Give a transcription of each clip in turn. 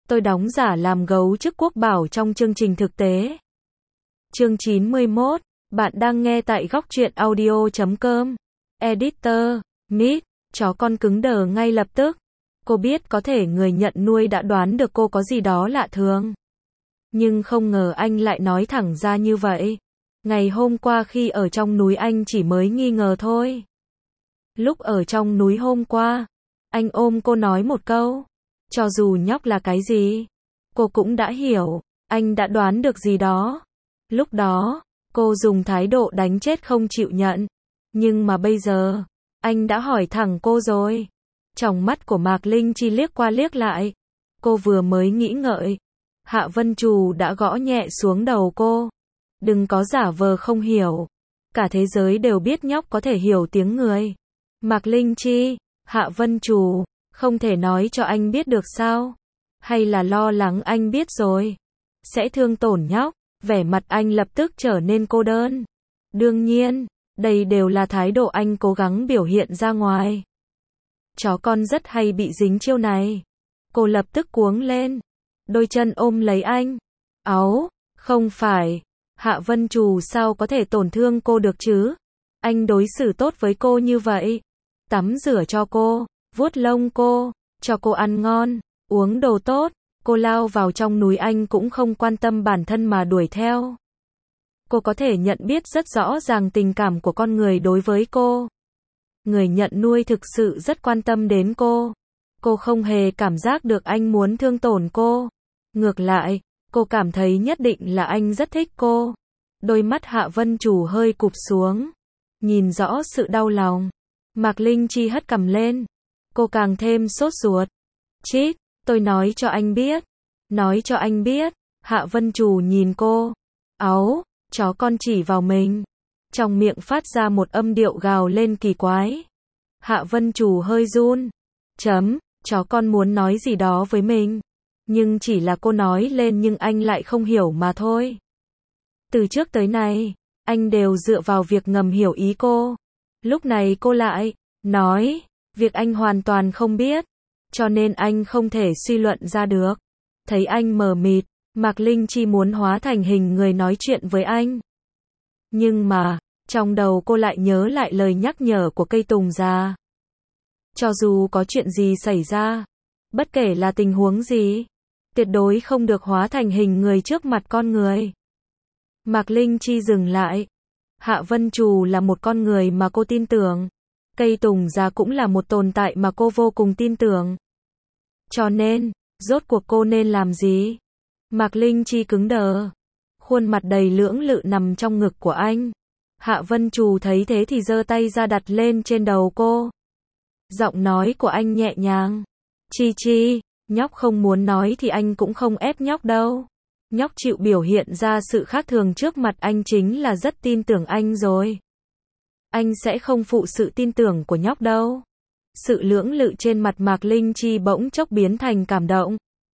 tôi đóng giả làm gấu chức quốc bảo trong chương trình thực tế. Chương 91, bạn đang nghe tại góc truyện audio.com. Editor, Mít, chó con cứng đờ ngay lập tức. Cô biết có thể người nhận nuôi đã đoán được cô có gì đó lạ thường. Nhưng không ngờ anh lại nói thẳng ra như vậy. Ngày hôm qua khi ở trong núi anh chỉ mới nghi ngờ thôi. Lúc ở trong núi hôm qua, anh ôm cô nói một câu. Cho dù nhóc là cái gì, cô cũng đã hiểu, anh đã đoán được gì đó. Lúc đó, cô dùng thái độ đánh chết không chịu nhận. Nhưng mà bây giờ, anh đã hỏi thẳng cô rồi. Tròng mắt của Mạc Linh Chi liếc qua liếc lại. Cô vừa mới nghĩ ngợi. Hạ Vân Trù đã gõ nhẹ xuống đầu cô. Đừng có giả vờ không hiểu. Cả thế giới đều biết nhóc có thể hiểu tiếng người. Mạc Linh Chi, Hạ Vân Trù, không thể nói cho anh biết được sao? Hay là lo lắng anh biết rồi sẽ thương tổn nhóc? Vẻ mặt anh lập tức trở nên cô đơn. Đương nhiên, đây đều là thái độ anh cố gắng biểu hiện ra ngoài. Chó con rất hay bị dính chiêu này. Cô lập tức cuống lên. Đôi chân ôm lấy anh. Áu, không phải. Hạ Vân Trù sao có thể tổn thương cô được chứ? Anh đối xử tốt với cô như vậy. Tắm rửa cho cô, vuốt lông cô, cho cô ăn ngon, uống đồ tốt. Cô lao vào trong núi anh cũng không quan tâm bản thân mà đuổi theo. Cô có thể nhận biết rất rõ ràng tình cảm của con người đối với cô. Người nhận nuôi thực sự rất quan tâm đến cô. Cô không hề cảm giác được anh muốn thương tổn cô. Ngược lại, cô cảm thấy nhất định là anh rất thích cô. Đôi mắt Hạ Vân Trù hơi cụp xuống. Nhìn rõ sự đau lòng. Mạc Linh Chi hất cằm lên. Cô càng thêm sốt ruột. Chít, tôi nói cho anh biết. Nói cho anh biết. Hạ Vân Trù nhìn cô. Áu, chó con chỉ vào mình. Trong miệng phát ra một âm điệu gào lên kỳ quái. Hạ Vân Trù hơi run. Chó con muốn nói gì đó với mình. Nhưng chỉ là cô nói lên nhưng anh lại không hiểu mà thôi. Từ trước tới nay, anh đều dựa vào việc ngầm hiểu ý cô. Lúc này cô lại nói, việc anh hoàn toàn không biết. Cho nên anh không thể suy luận ra được. Thấy anh mờ mịt, Mạc Linh Chi muốn hóa thành hình người nói chuyện với anh. Nhưng mà, trong đầu cô lại nhớ lại lời nhắc nhở của cây tùng già. Cho dù có chuyện gì xảy ra, bất kể là tình huống gì, tuyệt đối không được hóa thành hình người trước mặt con người. Mạc Linh Chi dừng lại. Hạ Vân Trù là một con người mà cô tin tưởng. Cây tùng già cũng là một tồn tại mà cô vô cùng tin tưởng. Cho nên, rốt cuộc cô nên làm gì? Mạc Linh Chi cứng đờ. Khuôn mặt đầy lưỡng lự nằm trong ngực của anh. Hạ Vân Trù thấy thế thì giơ tay ra đặt lên trên đầu cô. Giọng nói của anh nhẹ nhàng. Chi Chi, nhóc không muốn nói thì anh cũng không ép nhóc đâu. Nhóc chịu biểu hiện ra sự khác thường trước mặt anh chính là rất tin tưởng anh rồi. Anh sẽ không phụ sự tin tưởng của nhóc đâu. Sự lưỡng lự trên mặt Mạc Linh Chi bỗng chốc biến thành cảm động.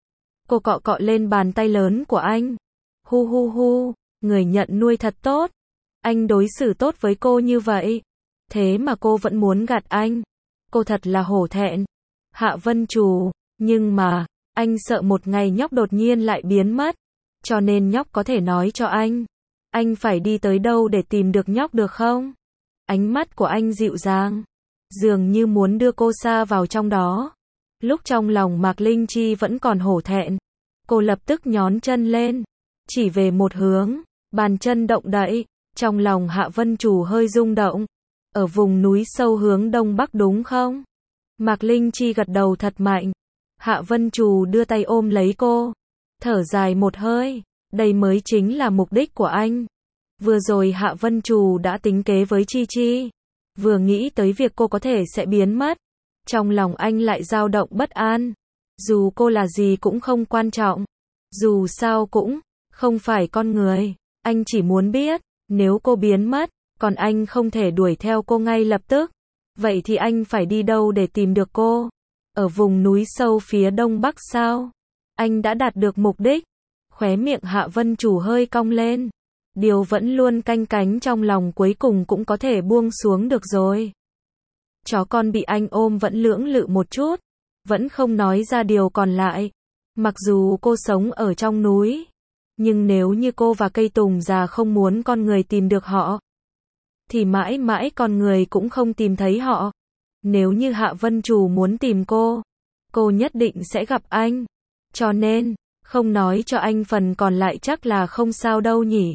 Cô cọ cọ lên bàn tay lớn của anh. Hu hu hu, người nhận nuôi thật tốt. Anh đối xử tốt với cô như vậy. Thế mà cô vẫn muốn gạt anh. Cô thật là hổ thẹn. Hạ Vân Trù, nhưng mà, anh sợ một ngày nhóc đột nhiên lại biến mất. Cho nên nhóc có thể nói cho anh. Anh phải đi tới đâu để tìm được nhóc được không? Ánh mắt của anh dịu dàng. Dường như muốn đưa cô xa vào trong đó. Lúc trong lòng Mạc Linh Chi vẫn còn hổ thẹn. Cô lập tức nhón chân lên. Chỉ về một hướng. Bàn chân động đậy. Trong lòng Hạ Vân Trù hơi rung động. Ở vùng núi sâu hướng đông bắc đúng không? Mạc Linh Chi gật đầu thật mạnh. Hạ Vân Trù đưa tay ôm lấy cô. Thở dài một hơi. Đây mới chính là mục đích của anh. Vừa rồi Hạ Vân Trù đã tính kế với Chi Chi. Vừa nghĩ tới việc cô có thể sẽ biến mất. Trong lòng anh lại dao động bất an. Dù cô là gì cũng không quan trọng. Dù sao cũng không phải con người. Anh chỉ muốn biết, nếu cô biến mất, còn anh không thể đuổi theo cô ngay lập tức. Vậy thì anh phải đi đâu để tìm được cô? Ở vùng núi sâu phía đông bắc sao? Anh đã đạt được mục đích. Khóe miệng Hạ Vân Trù hơi cong lên. Điều vẫn luôn canh cánh trong lòng cuối cùng cũng có thể buông xuống được rồi. Chó con bị anh ôm vẫn lưỡng lự một chút. Vẫn không nói ra điều còn lại. Mặc dù cô sống ở trong núi, nhưng nếu như cô và cây tùng già không muốn con người tìm được họ, thì mãi mãi con người cũng không tìm thấy họ. Nếu như Hạ Vân Trù muốn tìm cô nhất định sẽ gặp anh. Cho nên, không nói cho anh phần còn lại chắc là không sao đâu nhỉ.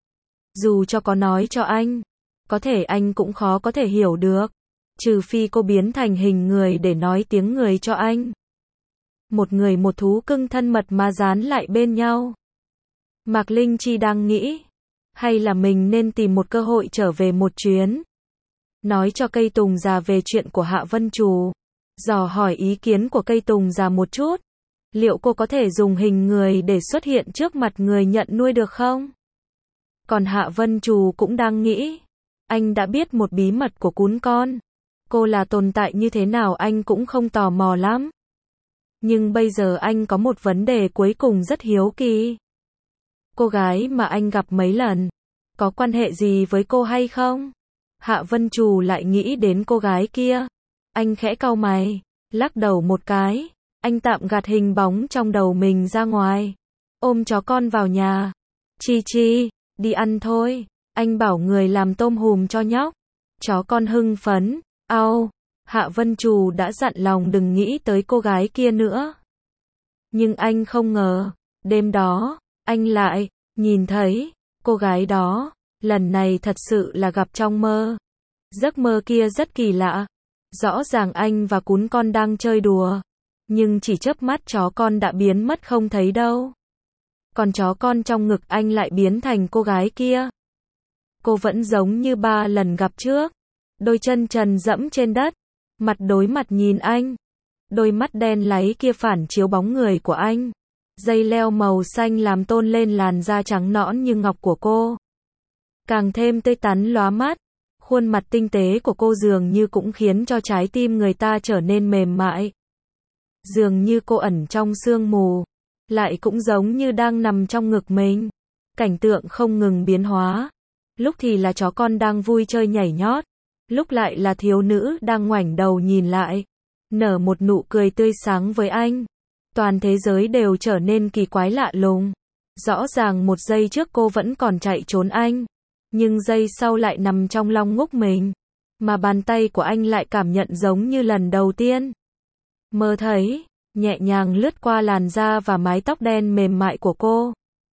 Dù cho có nói cho anh, có thể anh cũng khó có thể hiểu được. Trừ phi cô biến thành hình người để nói tiếng người cho anh. Một người một thú cưng thân mật mà dán lại bên nhau. Mạc Linh Chi đang nghĩ, hay là mình nên tìm một cơ hội trở về một chuyến. Nói cho cây tùng già về chuyện của Hạ Vân Trù. Dò hỏi ý kiến của cây tùng già một chút. Liệu cô có thể dùng hình người để xuất hiện trước mặt người nhận nuôi được không? Còn Hạ Vân Trù cũng đang nghĩ. Anh đã biết một bí mật của cún con. Cô là tồn tại như thế nào anh cũng không tò mò lắm. Nhưng bây giờ anh có một vấn đề cuối cùng rất hiếu kỳ. Cô gái mà anh gặp mấy lần, có quan hệ gì với cô hay không? Hạ Vân Trù lại nghĩ đến cô gái kia. Anh khẽ cau mày, lắc đầu một cái. Anh tạm gạt hình bóng trong đầu mình ra ngoài. Ôm chó con vào nhà. Chi Chi, đi ăn thôi. Anh bảo người làm tôm hùm cho nhóc. Chó con hưng phấn. Au, Hạ Vân Trù đã dặn lòng đừng nghĩ tới cô gái kia nữa. Nhưng anh không ngờ, đêm đó, anh lại nhìn thấy cô gái đó. Lần này thật sự là gặp trong mơ. Giấc mơ kia rất kỳ lạ. Rõ ràng anh và cún con đang chơi đùa. Nhưng chỉ chớp mắt chó con đã biến mất không thấy đâu. Còn chó con trong ngực anh lại biến thành cô gái kia. Cô vẫn giống như 3 lần gặp trước. Đôi chân trần dẫm trên đất. Mặt đối mặt nhìn anh. Đôi mắt đen láy kia phản chiếu bóng người của anh. Dây leo màu xanh làm tôn lên làn da trắng nõn như ngọc của cô. Càng thêm tươi tắn lóa mắt. Khuôn mặt tinh tế của cô dường như cũng khiến cho trái tim người ta trở nên mềm mại. Dường như cô ẩn trong sương mù. Lại cũng giống như đang nằm trong ngực mình. Cảnh tượng không ngừng biến hóa. Lúc thì là chó con đang vui chơi nhảy nhót. Lúc lại là thiếu nữ đang ngoảnh đầu nhìn lại. Nở một nụ cười tươi sáng với anh. Toàn thế giới đều trở nên kỳ quái lạ lùng. Rõ ràng một giây trước cô vẫn còn chạy trốn anh. Nhưng giây sau lại nằm trong lòng ngúc mình. Mà bàn tay của anh lại cảm nhận giống như lần đầu tiên. Mơ thấy, nhẹ nhàng lướt qua làn da và mái tóc đen mềm mại của cô.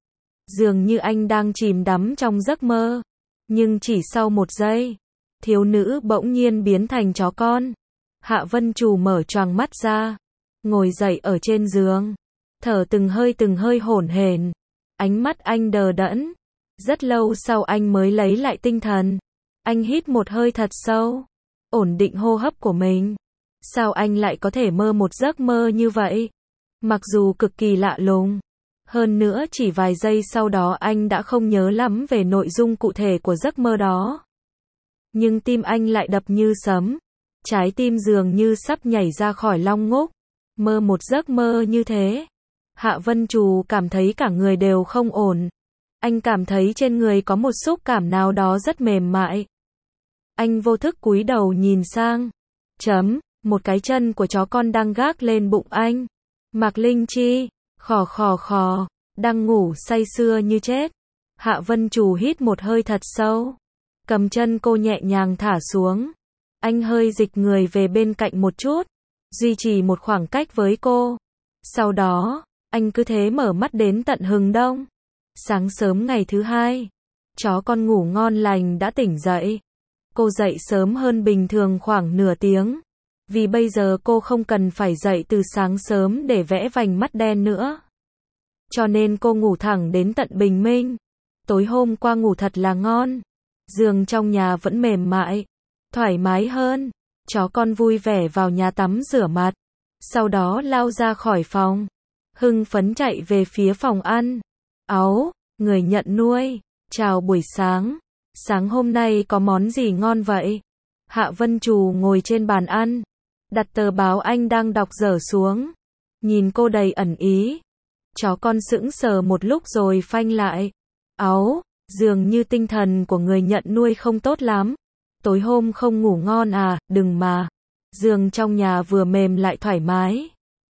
Dường như anh đang chìm đắm trong giấc mơ. Nhưng chỉ sau một giây, thiếu nữ bỗng nhiên biến thành chó con. Hạ Vân Trù mở choàng mắt ra, ngồi dậy ở trên giường, thở từng hơi hổn hển. Ánh mắt anh đờ đẫn. Rất lâu sau anh mới lấy lại tinh thần. Anh hít một hơi thật sâu, ổn định hô hấp của mình. Sao anh lại có thể mơ một giấc mơ như vậy? Mặc dù cực kỳ lạ lùng. Hơn nữa chỉ vài giây sau đó anh đã không nhớ lắm về nội dung cụ thể của giấc mơ đó. Nhưng tim anh lại đập như sấm. Trái tim dường như sắp nhảy ra khỏi long ngúc. Mơ một giấc mơ như thế. Hạ Vân Trù cảm thấy cả người đều không ổn. Anh cảm thấy trên người có một xúc cảm nào đó rất mềm mại. Anh vô thức cúi đầu nhìn sang. Một cái chân của chó con đang gác lên bụng anh. Mạc Linh Chi, khò, đang ngủ say sưa như chết. Hạ Vân Trù hít một hơi thật sâu. Cầm chân cô nhẹ nhàng thả xuống. Anh hơi dịch người về bên cạnh một chút. Duy trì một khoảng cách với cô. Sau đó, anh cứ thế mở mắt đến tận hừng đông. Sáng sớm ngày thứ hai, chó con ngủ ngon lành đã tỉnh dậy. Cô dậy sớm hơn bình thường khoảng nửa tiếng. Vì bây giờ cô không cần phải dậy từ sáng sớm để vẽ vành mắt đen nữa. Cho nên cô ngủ thẳng đến tận bình minh. Tối hôm qua ngủ thật là ngon. Giường trong nhà vẫn mềm mại, thoải mái hơn. Chó con vui vẻ vào nhà tắm rửa mặt. Sau đó lao ra khỏi phòng. Hưng phấn chạy về phía phòng ăn. Áu, người nhận nuôi. Chào buổi sáng. Sáng hôm nay có món gì ngon vậy? Hạ Vân Trù ngồi trên bàn ăn. Đặt tờ báo anh đang đọc dở xuống. Nhìn cô đầy ẩn ý. Chó con sững sờ một lúc rồi phanh lại. Áu, dường như tinh thần của người nhận nuôi không tốt lắm. Tối hôm không ngủ ngon à, đừng mà. Giường trong nhà vừa mềm lại thoải mái.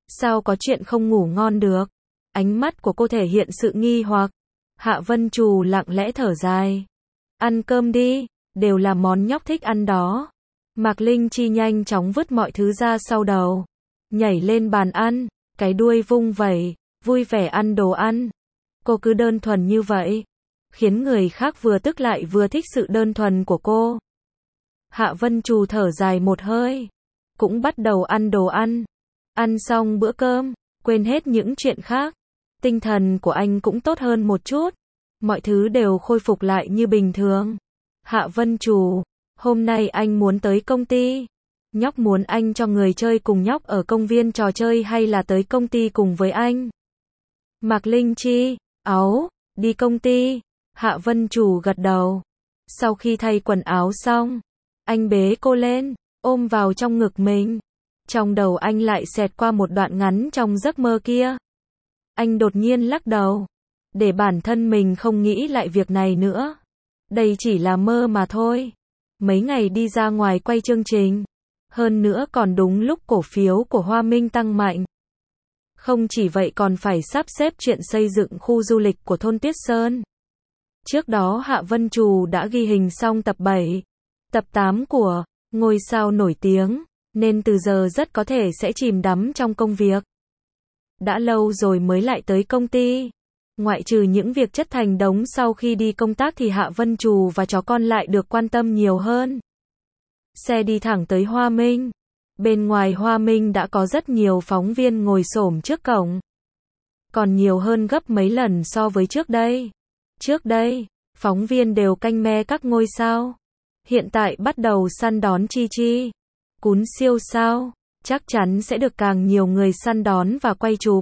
Sao có chuyện không ngủ ngon được? Ánh mắt của cô thể hiện sự nghi hoặc. Hạ Vân Trù lặng lẽ thở dài. Ăn cơm đi, đều là món nhóc thích ăn đó. Mạc Linh Chi nhanh chóng vứt mọi thứ ra sau đầu. Nhảy lên bàn ăn, cái đuôi vung vẩy, vui vẻ ăn đồ ăn. Cô cứ đơn thuần như vậy, khiến người khác vừa tức lại vừa thích sự đơn thuần của cô. Hạ Vân Trù thở dài một hơi, cũng bắt đầu ăn đồ ăn. Ăn xong bữa cơm, quên hết những chuyện khác. Tinh thần của anh cũng tốt hơn một chút. Mọi thứ đều khôi phục lại như bình thường. Hạ Vân Trù, hôm nay anh muốn tới công ty. Nhóc muốn anh cho người chơi cùng nhóc ở công viên trò chơi hay là tới công ty cùng với anh? Mạc Linh Chi, đi công ty. Hạ Vân Trù gật đầu. Sau khi thay quần áo xong, anh bế cô lên, ôm vào trong ngực mình. Trong đầu anh lại xẹt qua một đoạn ngắn trong giấc mơ kia. Anh đột nhiên lắc đầu, để bản thân mình không nghĩ lại việc này nữa. Đây chỉ là mơ mà thôi. Mấy ngày đi ra ngoài quay chương trình. Hơn nữa còn đúng lúc cổ phiếu của Hoa Minh tăng mạnh. Không chỉ vậy còn phải sắp xếp chuyện xây dựng khu du lịch của thôn Tuyết Sơn. Trước đó Hạ Vân Trù đã ghi hình xong tập 7, tập 8 của Ngôi sao nổi tiếng, nên từ giờ rất có thể sẽ chìm đắm trong công việc. Đã lâu rồi mới lại tới công ty. Ngoại trừ những việc chất thành đống sau khi đi công tác thì Hạ Vân Trù và chó con lại được quan tâm nhiều hơn. Xe đi thẳng tới Hoa Minh. Bên ngoài Hoa Minh đã có rất nhiều phóng viên ngồi xổm trước cổng. Còn nhiều hơn gấp mấy lần so với trước đây. Trước đây, phóng viên đều canh me các ngôi sao. Hiện tại bắt đầu săn đón Chi Chi. Cún siêu sao, chắc chắn sẽ được càng nhiều người săn đón và quay chụp.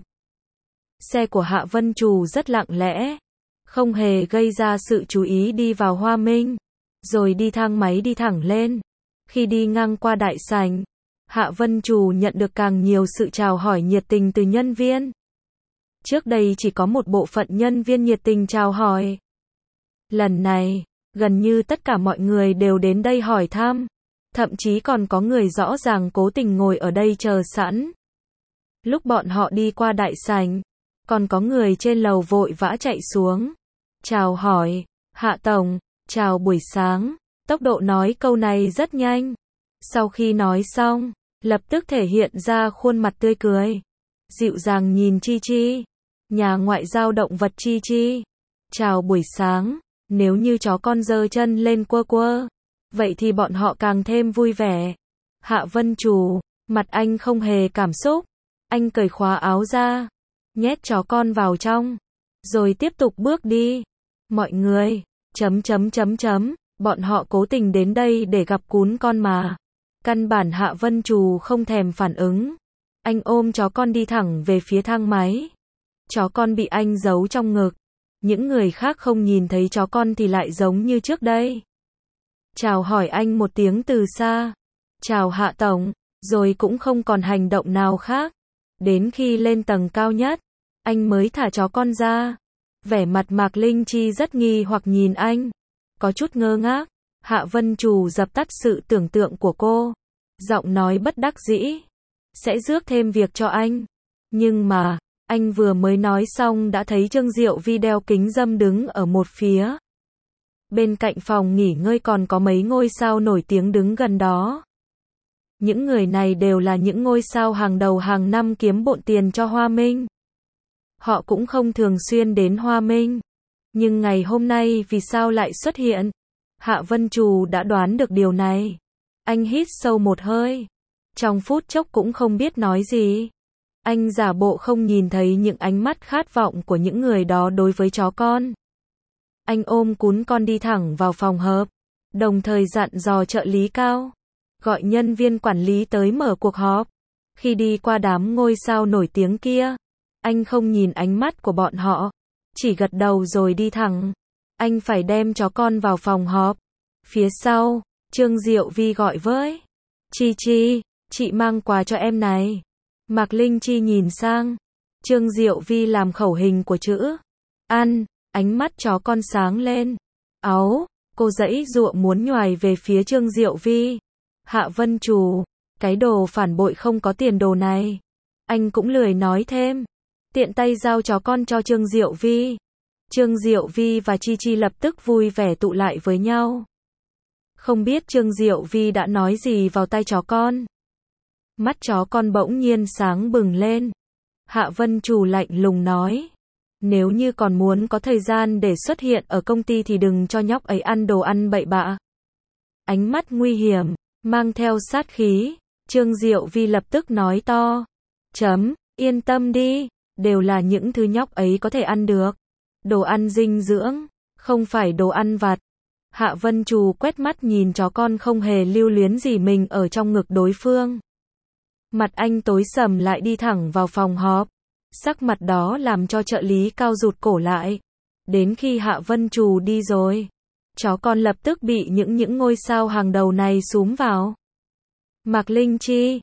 Xe của Hạ Vân Trù rất lặng lẽ, không hề gây ra sự chú ý đi vào Hoa Minh, rồi đi thang máy đi thẳng lên. Khi đi ngang qua đại sảnh, Hạ Vân Trù nhận được càng nhiều sự chào hỏi nhiệt tình từ nhân viên. Trước đây chỉ có một bộ phận nhân viên nhiệt tình chào hỏi. Lần này, gần như tất cả mọi người đều đến đây hỏi thăm. Thậm chí còn có người rõ ràng cố tình ngồi ở đây chờ sẵn. Lúc bọn họ đi qua đại sảnh, còn có người trên lầu vội vã chạy xuống. Chào hỏi, Hạ Tổng, chào buổi sáng. Tốc độ nói câu này rất nhanh. Sau khi nói xong, lập tức thể hiện ra khuôn mặt tươi cười. Dịu dàng nhìn Chi Chi. Nhà ngoại giao động vật Chi Chi. Chào buổi sáng, nếu như chó con giơ chân lên quơ quơ, vậy thì bọn họ càng thêm vui vẻ. Hạ Vân Trù, mặt anh không hề cảm xúc. Anh cởi khóa áo ra, nhét chó con vào trong, rồi tiếp tục bước đi. Mọi người, bọn họ cố tình đến đây để gặp cún con mà. Căn bản Hạ Vân Trù không thèm phản ứng. Anh ôm chó con đi thẳng về phía thang máy. Chó con bị anh giấu trong ngực. Những người khác không nhìn thấy chó con thì lại giống như trước đây. Chào hỏi anh một tiếng từ xa. Chào Hạ Tổng, rồi cũng không còn hành động nào khác. Đến khi lên tầng cao nhất, anh mới thả chó con ra. Vẻ mặt Mạc Linh Chi rất nghi hoặc nhìn anh. Có chút ngơ ngác. Hạ Vân Trù dập tắt sự tưởng tượng của cô. Giọng nói bất đắc dĩ. Sẽ rước thêm việc cho anh. Nhưng mà, anh vừa mới nói xong đã thấy Trương Diệu Vi đeo kính râm đứng ở một phía. Bên cạnh phòng nghỉ ngơi còn có mấy ngôi sao nổi tiếng đứng gần đó. Những người này đều là những ngôi sao hàng đầu hàng năm kiếm bộn tiền cho Hoa Minh. Họ cũng không thường xuyên đến Hoa Minh. Nhưng ngày hôm nay vì sao lại xuất hiện? Hạ Vân Trù đã đoán được điều này. Anh hít sâu một hơi. Trong phút chốc cũng không biết nói gì. Anh giả bộ không nhìn thấy những ánh mắt khát vọng của những người đó đối với chó con. Anh ôm cún con đi thẳng vào phòng họp, đồng thời dặn dò trợ lý Cao, gọi nhân viên quản lý tới mở cuộc họp. Khi đi qua đám ngôi sao nổi tiếng kia, anh không nhìn ánh mắt của bọn họ, chỉ gật đầu rồi đi thẳng. Anh phải đem chó con vào phòng họp. Phía sau, Trương Diệu Vi gọi với Chi Chi, chị mang quà cho em này. Mạc Linh Chi nhìn sang. Trương Diệu Vi làm khẩu hình của chữ ăn. Ánh mắt chó con sáng lên. Cô giãy giụa muốn nhoài về phía Trương Diệu Vi. Hạ Vân Trù, cái đồ phản bội không có tiền đồ này. Anh cũng lười nói thêm. Tiện tay giao chó con cho Trương Diệu Vi. Trương Diệu Vi và Chi Chi lập tức vui vẻ tụ lại với nhau. Không biết Trương Diệu Vi đã nói gì vào tai chó con. Mắt chó con bỗng nhiên sáng bừng lên. Hạ Vân Trù lạnh lùng nói. Nếu như còn muốn có thời gian để xuất hiện ở công ty thì đừng cho nhóc ấy ăn đồ ăn bậy bạ. Ánh mắt nguy hiểm, mang theo sát khí. Trương Diệu Vi lập tức nói to. Yên tâm đi, đều là những thứ nhóc ấy có thể ăn được. Đồ ăn dinh dưỡng, không phải đồ ăn vặt. Hạ Vân Trù quét mắt nhìn chó con không hề lưu luyến gì mình ở trong ngực đối phương. Mặt anh tối sầm lại đi thẳng vào phòng họp. Sắc mặt đó làm cho trợ lý cao rụt cổ lại. Đến khi Hạ Vân Trù đi rồi, chó con lập tức bị những ngôi sao hàng đầu này xúm vào. Mạc Linh Chi,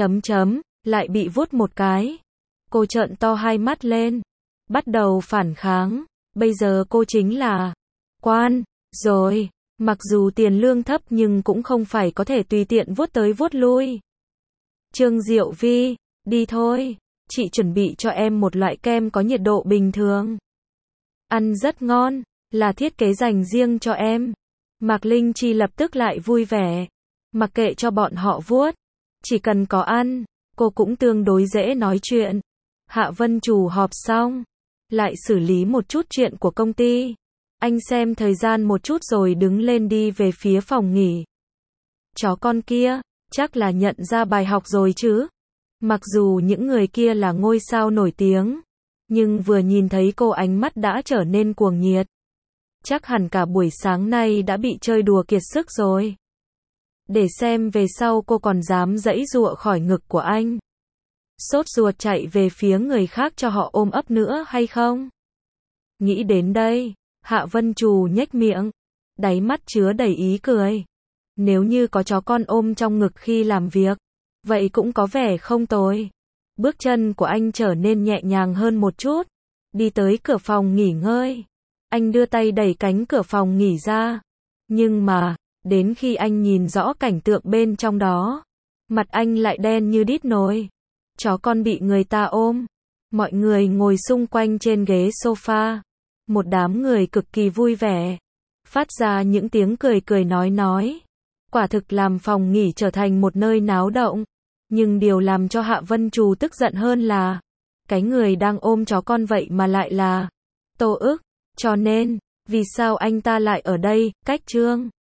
lại bị vuốt một cái. Cô trợn to hai mắt lên, bắt đầu phản kháng. Bây giờ cô chính là quan rồi, mặc dù tiền lương thấp nhưng cũng không phải có thể tùy tiện vuốt tới vuốt lui. Trương Diệu Vi, đi thôi, chị chuẩn bị cho em một loại kem có nhiệt độ bình thường. Ăn rất ngon, là thiết kế dành riêng cho em. Mạc Linh Chi lập tức lại vui vẻ. Mặc kệ cho bọn họ vuốt, chỉ cần có ăn, cô cũng tương đối dễ nói chuyện. Hạ Vân Trù họp xong, lại xử lý một chút chuyện của công ty. Anh xem thời gian một chút rồi đứng lên đi về phía phòng nghỉ. Chó con kia, chắc là nhận ra bài học rồi chứ. Mặc dù những người kia là ngôi sao nổi tiếng, nhưng vừa nhìn thấy cô ánh mắt đã trở nên cuồng nhiệt. Chắc hẳn cả buổi sáng nay đã bị chơi đùa kiệt sức rồi. Để xem về sau cô còn dám giãy giụa khỏi ngực của anh. Sốt ruột chạy về phía người khác cho họ ôm ấp nữa hay không? Nghĩ đến đây, Hạ Vân Trù nhếch miệng, đáy mắt chứa đầy ý cười. Nếu như có chó con ôm trong ngực khi làm việc, vậy cũng có vẻ không tồi. Bước chân của anh trở nên nhẹ nhàng hơn một chút, đi tới cửa phòng nghỉ ngơi. Anh đưa tay đẩy cánh cửa phòng nghỉ ra. Nhưng mà, đến khi anh nhìn rõ cảnh tượng bên trong đó, mặt anh lại đen như đít nồi. Chó con bị người ta ôm. Mọi người ngồi xung quanh trên ghế sofa. Một đám người cực kỳ vui vẻ. Phát ra những tiếng cười nói. Quả thực làm phòng nghỉ trở thành một nơi náo động. Nhưng điều làm cho Hạ Vân Trù tức giận hơn là cái người đang ôm chó con vậy mà lại là Tô Ức. Cho nên, vì sao anh ta lại ở đây, cách Trương